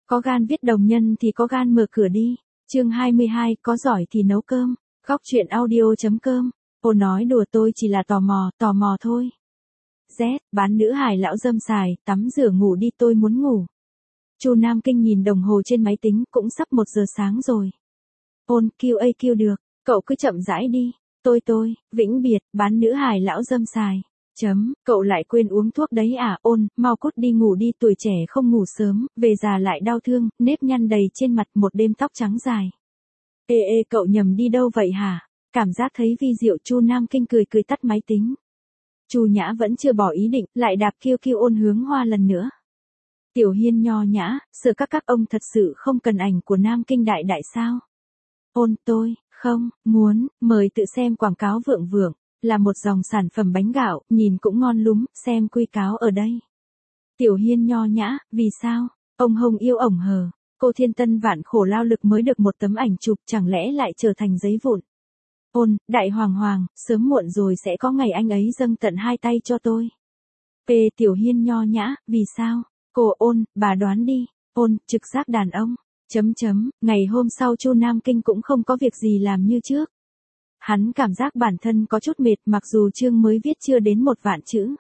Có gan viết đồng nhân thì có gan mở cửa đi. Chương 22, có giỏi thì nấu cơm. Góc truyện audio.com. Cô nói đùa, tôi chỉ là tò mò thôi. Z, bán nữ hài lão dâm xài, tắm rửa ngủ đi, tôi muốn ngủ. Chu Nam Kinh nhìn đồng hồ trên máy tính, cũng sắp 1 giờ sáng rồi. Ôn, kêu được, cậu cứ chậm rãi đi. Tôi, vĩnh biệt, bán nữ hài lão dâm xài. Cậu lại quên uống thuốc đấy à? Ôn, mau cút đi ngủ đi, tuổi trẻ không ngủ sớm, về già lại đau thương, nếp nhăn đầy trên mặt, một đêm tóc trắng dài. Ê, cậu nhầm đi đâu vậy hả? Cảm giác thấy vi diệu. Chu Nam Kinh cười tắt máy tính. Chu Nhã vẫn chưa bỏ ý định, lại đạp kêu Ôn hướng hoa lần nữa. Tiểu Hiên nho nhã, sợ các ông thật sự không cần ảnh của Nam Kinh đại sao? Ôn, tôi, không, muốn, mời tự xem quảng cáo vượng, là một dòng sản phẩm bánh gạo, nhìn cũng ngon lúm, xem quy cáo ở đây. Tiểu Hiên nho nhã, vì sao? Ông Hồng yêu ổng hờ, cô thiên tân vạn khổ lao lực mới được một tấm ảnh chụp, chẳng lẽ lại trở thành giấy vụn? Ôn, đại hoàng, sớm muộn rồi sẽ có ngày anh ấy dâng tận 2 tay cho tôi. Tiểu Hiên nho nhã, vì sao? Cô Ôn, bà đoán đi. Ôn, trực giác đàn ông. Ngày hôm sau Chu Nam Kinh cũng không có việc gì làm như trước. Hắn cảm giác bản thân có chút mệt, mặc dù chương mới viết chưa đến 1 vạn chữ.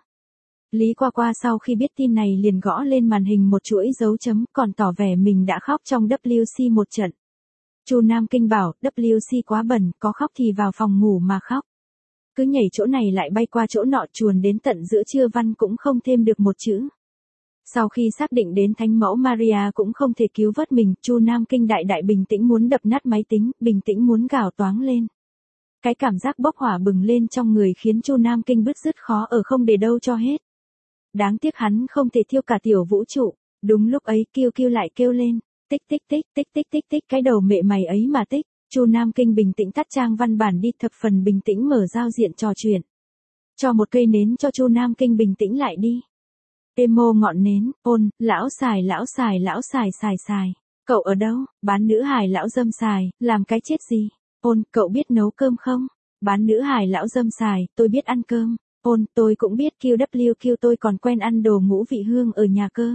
Lý Qua sau khi biết tin này liền gõ lên màn hình một chuỗi dấu chấm, còn tỏ vẻ mình đã khóc trong WC một trận. Chu Nam Kinh bảo, WC quá bẩn, có khóc thì vào phòng ngủ mà khóc. Cứ nhảy chỗ này lại bay qua chỗ nọ, chuồn đến tận giữa trưa văn cũng không thêm được một chữ. Sau khi xác định đến Thánh mẫu Maria cũng không thể cứu vớt mình, Chu Nam Kinh đại bình tĩnh muốn đập nát máy tính, bình tĩnh muốn gào toáng lên. Cái cảm giác bốc hỏa bừng lên trong người khiến Chu Nam Kinh bứt rứt khó ở không để đâu cho hết. Đáng tiếc hắn không thể thiêu cả tiểu vũ trụ. Đúng lúc ấy kêu lại kêu lên, tích, cái đầu mẹ mày ấy mà tích. Chu Nam Kinh bình tĩnh tắt trang văn bản đi, thập phần bình tĩnh mở giao diện trò chuyện. Cho một cây nến cho Chu Nam Kinh bình tĩnh lại đi. Emo ngọn nến. Ôn, lão xài. Cậu ở đâu? Bán nữ hài lão dâm xài, làm cái chết gì? Ôn, cậu biết nấu cơm không? Bán nữ hài lão dâm xài, tôi biết ăn cơm. Ôn, tôi cũng biết QWQ, tôi còn quen ăn đồ ngũ vị hương ở nhà cơ.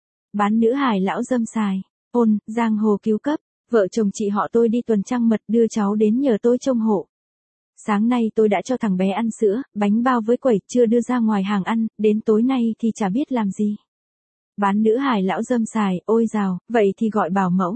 Bán nữ hài lão dâm xài. Ôn, giang hồ cứu cấp, vợ chồng chị họ tôi đi tuần trăng mật, đưa cháu đến nhờ tôi trông hộ. Sáng nay tôi đã cho thằng bé ăn sữa, bánh bao với quẩy, chưa đưa ra ngoài hàng ăn, đến tối nay thì chả biết làm gì. Bán nữ hài lão dâm xài, ôi dào, vậy thì gọi bảo mẫu.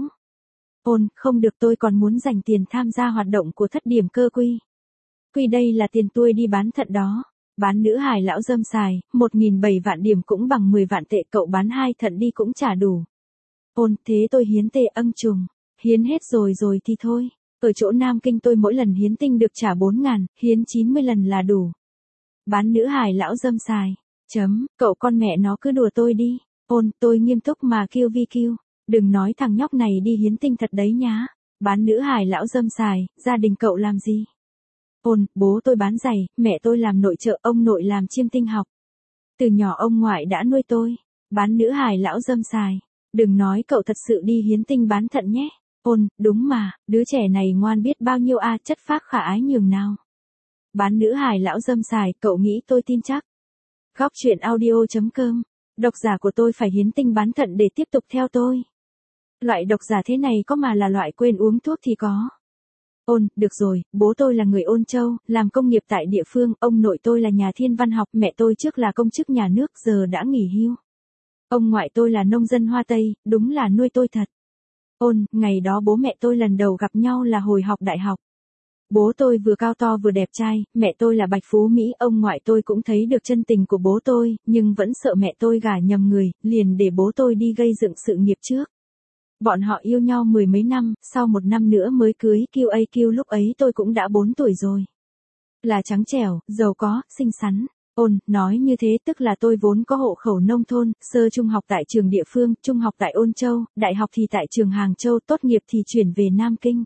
Ôn, không được, tôi còn muốn dành tiền tham gia hoạt động của thất điểm cơ quy. Quy đây là tiền tôi đi bán thận đó. Bán nữ hài lão dâm xài, 1.700 vạn điểm cũng bằng 10 vạn tệ, cậu bán 2 thận đi cũng chả đủ. Ôn, thế tôi hiến tệ trùng. Hiến hết rồi thì thôi. Ở chỗ Nam Kinh tôi mỗi lần hiến tinh được trả 4.000, hiến 90 lần là đủ. Bán nữ hài lão dâm xài. Cậu con mẹ nó cứ đùa tôi đi. Ôn, tôi nghiêm túc mà QVQ. Đừng nói thằng nhóc này đi hiến tinh thật đấy nhá. Bán nữ hài lão dâm xài, gia đình cậu làm gì? Ôn, bố tôi bán giày, mẹ tôi làm nội trợ, ông nội làm chiêm tinh học. Từ nhỏ ông ngoại đã nuôi tôi. Bán nữ hài lão dâm xài. Đừng nói cậu thật sự đi hiến tinh bán thận nhé. Ôn, đúng mà, đứa trẻ này ngoan biết bao nhiêu a, chất phác khả ái nhường nào. Bán nữ hài lão dâm xài, cậu nghĩ tôi tin chắc. Góc truyện audio.com. Độc giả của tôi phải hiến tinh bán thận để tiếp tục theo tôi. Loại độc giả thế này có mà là loại quên uống thuốc thì có. Ôn, được rồi, bố tôi là người Ôn Châu, làm công nghiệp tại địa phương, ông nội tôi là nhà thiên văn học, mẹ tôi trước là công chức nhà nước, giờ đã nghỉ hưu. Ông ngoại tôi là nông dân Hoa Tây, đúng là nuôi tôi thật. Ôn, ngày đó bố mẹ tôi lần đầu gặp nhau là hồi học đại học. Bố tôi vừa cao to vừa đẹp trai, mẹ tôi là bạch phú Mỹ, ông ngoại tôi cũng thấy được chân tình của bố tôi, nhưng vẫn sợ mẹ tôi gả nhầm người, liền để bố tôi đi gây dựng sự nghiệp trước. Bọn họ yêu nhau 10 mấy năm, sau 1 năm nữa mới cưới. QAQ lúc ấy tôi cũng đã 4 tuổi rồi. Là trắng trẻo, giàu có, xinh xắn. Ôn, nói như thế tức là tôi vốn có hộ khẩu nông thôn, sơ trung học tại trường địa phương, trung học tại Ôn Châu, đại học thì tại trường Hàng Châu, tốt nghiệp thì chuyển về Nam Kinh.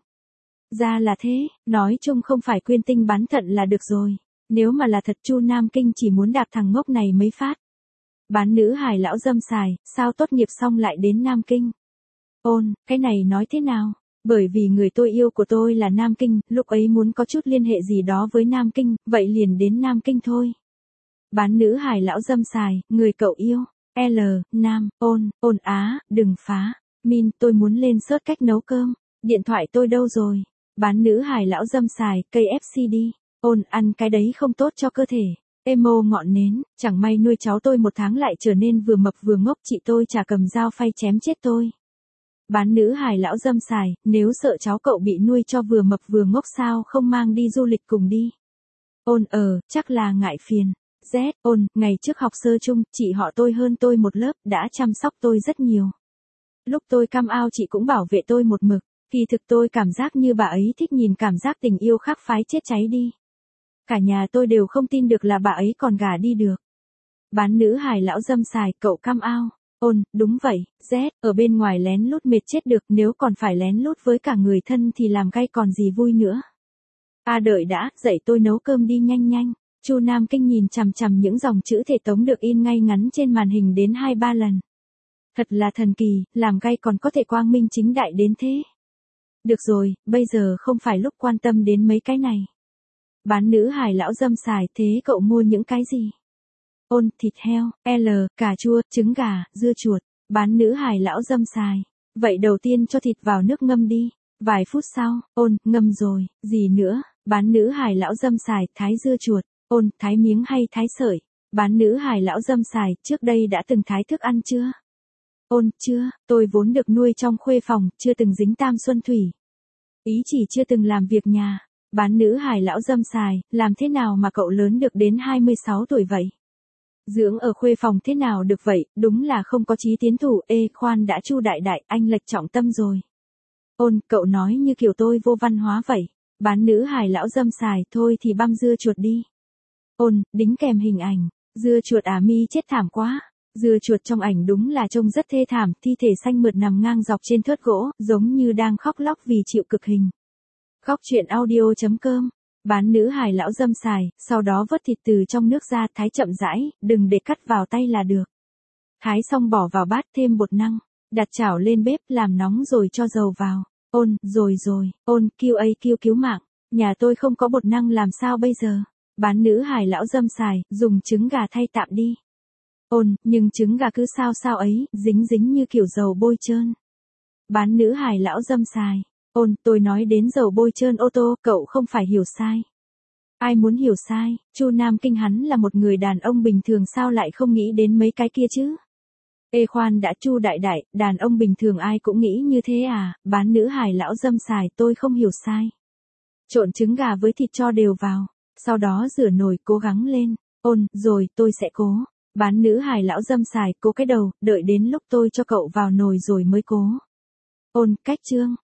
Ra là thế, nói chung không phải quyên tinh bán thận là được rồi. Nếu mà là thật, Chu Nam Kinh chỉ muốn đạp thằng ngốc này mấy phát. Bán nữ hài lão dâm xài, sao tốt nghiệp xong lại đến Nam Kinh? Ôn, cái này nói thế nào? Bởi vì người tôi yêu của tôi là Nam Kinh, lúc ấy muốn có chút liên hệ gì đó với Nam Kinh, vậy liền đến Nam Kinh thôi. Bán nữ hài lão dâm xài, người cậu yêu. L, Nam, Ôn, Ôn á, đừng phá. Min, tôi muốn lên search cách nấu cơm. Điện thoại tôi đâu rồi? Bán nữ hài lão dâm xài, cây FC đi. Ôn, ăn cái đấy không tốt cho cơ thể. Emo ngọn nến, chẳng may nuôi cháu tôi 1 tháng lại trở nên vừa mập vừa ngốc, chị tôi chả cầm dao phay chém chết tôi. Bán nữ hài lão dâm xài, nếu sợ cháu cậu bị nuôi cho vừa mập vừa ngốc sao không mang đi du lịch cùng đi. Ôn, chắc là ngại phiền. Z, ôn, ngày trước học sơ chung, chị họ tôi hơn tôi một lớp, đã chăm sóc tôi rất nhiều. Lúc tôi come out chị cũng bảo vệ tôi một mực, kỳ thực tôi cảm giác như bà ấy thích nhìn cảm giác tình yêu khác phái chết cháy đi. Cả nhà tôi đều không tin được là bà ấy còn gả đi được. Bán nữ hài lão dâm xài, cậu come out. Ôn, đúng vậy, Z, ở bên ngoài lén lút mệt chết được, nếu còn phải lén lút với cả người thân thì làm cay còn gì vui nữa. Đợi đã, dậy tôi nấu cơm đi nhanh nhanh. Chu Nam Kinh nhìn chằm chằm những dòng chữ thể tống được in ngay ngắn trên màn hình đến 2-3 lần. Thật là thần kỳ, làm cay còn có thể quang minh chính đại đến thế. Được rồi, bây giờ không phải lúc quan tâm đến mấy cái này. Bán nữ hài lão dâm xài, thế cậu mua những cái gì? Ôn, thịt heo, cà chua, trứng gà, dưa chuột. Bán nữ hài lão dâm xài. Vậy đầu tiên cho thịt vào nước ngâm đi. Vài phút sau, ôn, ngâm rồi, gì nữa? Bán nữ hài lão dâm xài, thái dưa chuột. Ôn, thái miếng hay thái sợi? Bán nữ hài lão dâm xài, trước đây đã từng thái thức ăn chưa? Ôn, chưa, tôi vốn được nuôi trong khuê phòng, chưa từng dính tam xuân thủy. Ý chỉ chưa từng làm việc nhà. Bán nữ hài lão dâm xài, làm thế nào mà cậu lớn được đến 26 tuổi vậy? Dưỡng ở khuê phòng thế nào được vậy, đúng là không có chí tiến thủ. Khoan đã, Chu đại đại, anh lệch trọng tâm rồi. Ôn, cậu nói như kiểu tôi vô văn hóa vậy. Bán nữ hài lão dâm xài, thôi thì băm dưa chuột đi. Ôn, đính kèm hình ảnh. Dưa chuột Mi chết thảm quá. Dưa chuột trong ảnh đúng là trông rất thê thảm, thi thể xanh mượt nằm ngang dọc trên thớt gỗ, giống như đang khóc lóc vì chịu cực hình. Khóc chuyện audio.com. Bán nữ hài lão dâm xài, sau đó vớt thịt từ trong nước ra, thái chậm rãi, đừng để cắt vào tay là được. Thái xong bỏ vào bát, thêm bột năng, đặt chảo lên bếp, làm nóng rồi cho dầu vào. Ôn, rồi, ôn, cứu mạng, nhà tôi không có bột năng làm sao bây giờ? Bán nữ hài lão dâm xài, dùng trứng gà thay tạm đi. Ôn, nhưng trứng gà cứ sao ấy, dính như kiểu dầu bôi trơn. Bán nữ hài lão dâm xài. Ôn, tôi nói đến dầu bôi trơn ô tô, cậu không phải hiểu sai. Ai muốn hiểu sai, Chu Nam Kinh hắn là một người đàn ông bình thường sao lại không nghĩ đến mấy cái kia chứ? Khoan đã, Chu đại đại, đàn ông bình thường ai cũng nghĩ như thế à? Bán nữ hài lão dâm xài, tôi không hiểu sai. Trộn trứng gà với thịt cho đều vào, sau đó rửa nồi, cố gắng lên. Ôn, rồi, tôi sẽ cố. Bán nữ hài lão dâm xài, cố cái đầu, đợi đến lúc tôi cho cậu vào nồi rồi mới cố. Ôn, cách chương.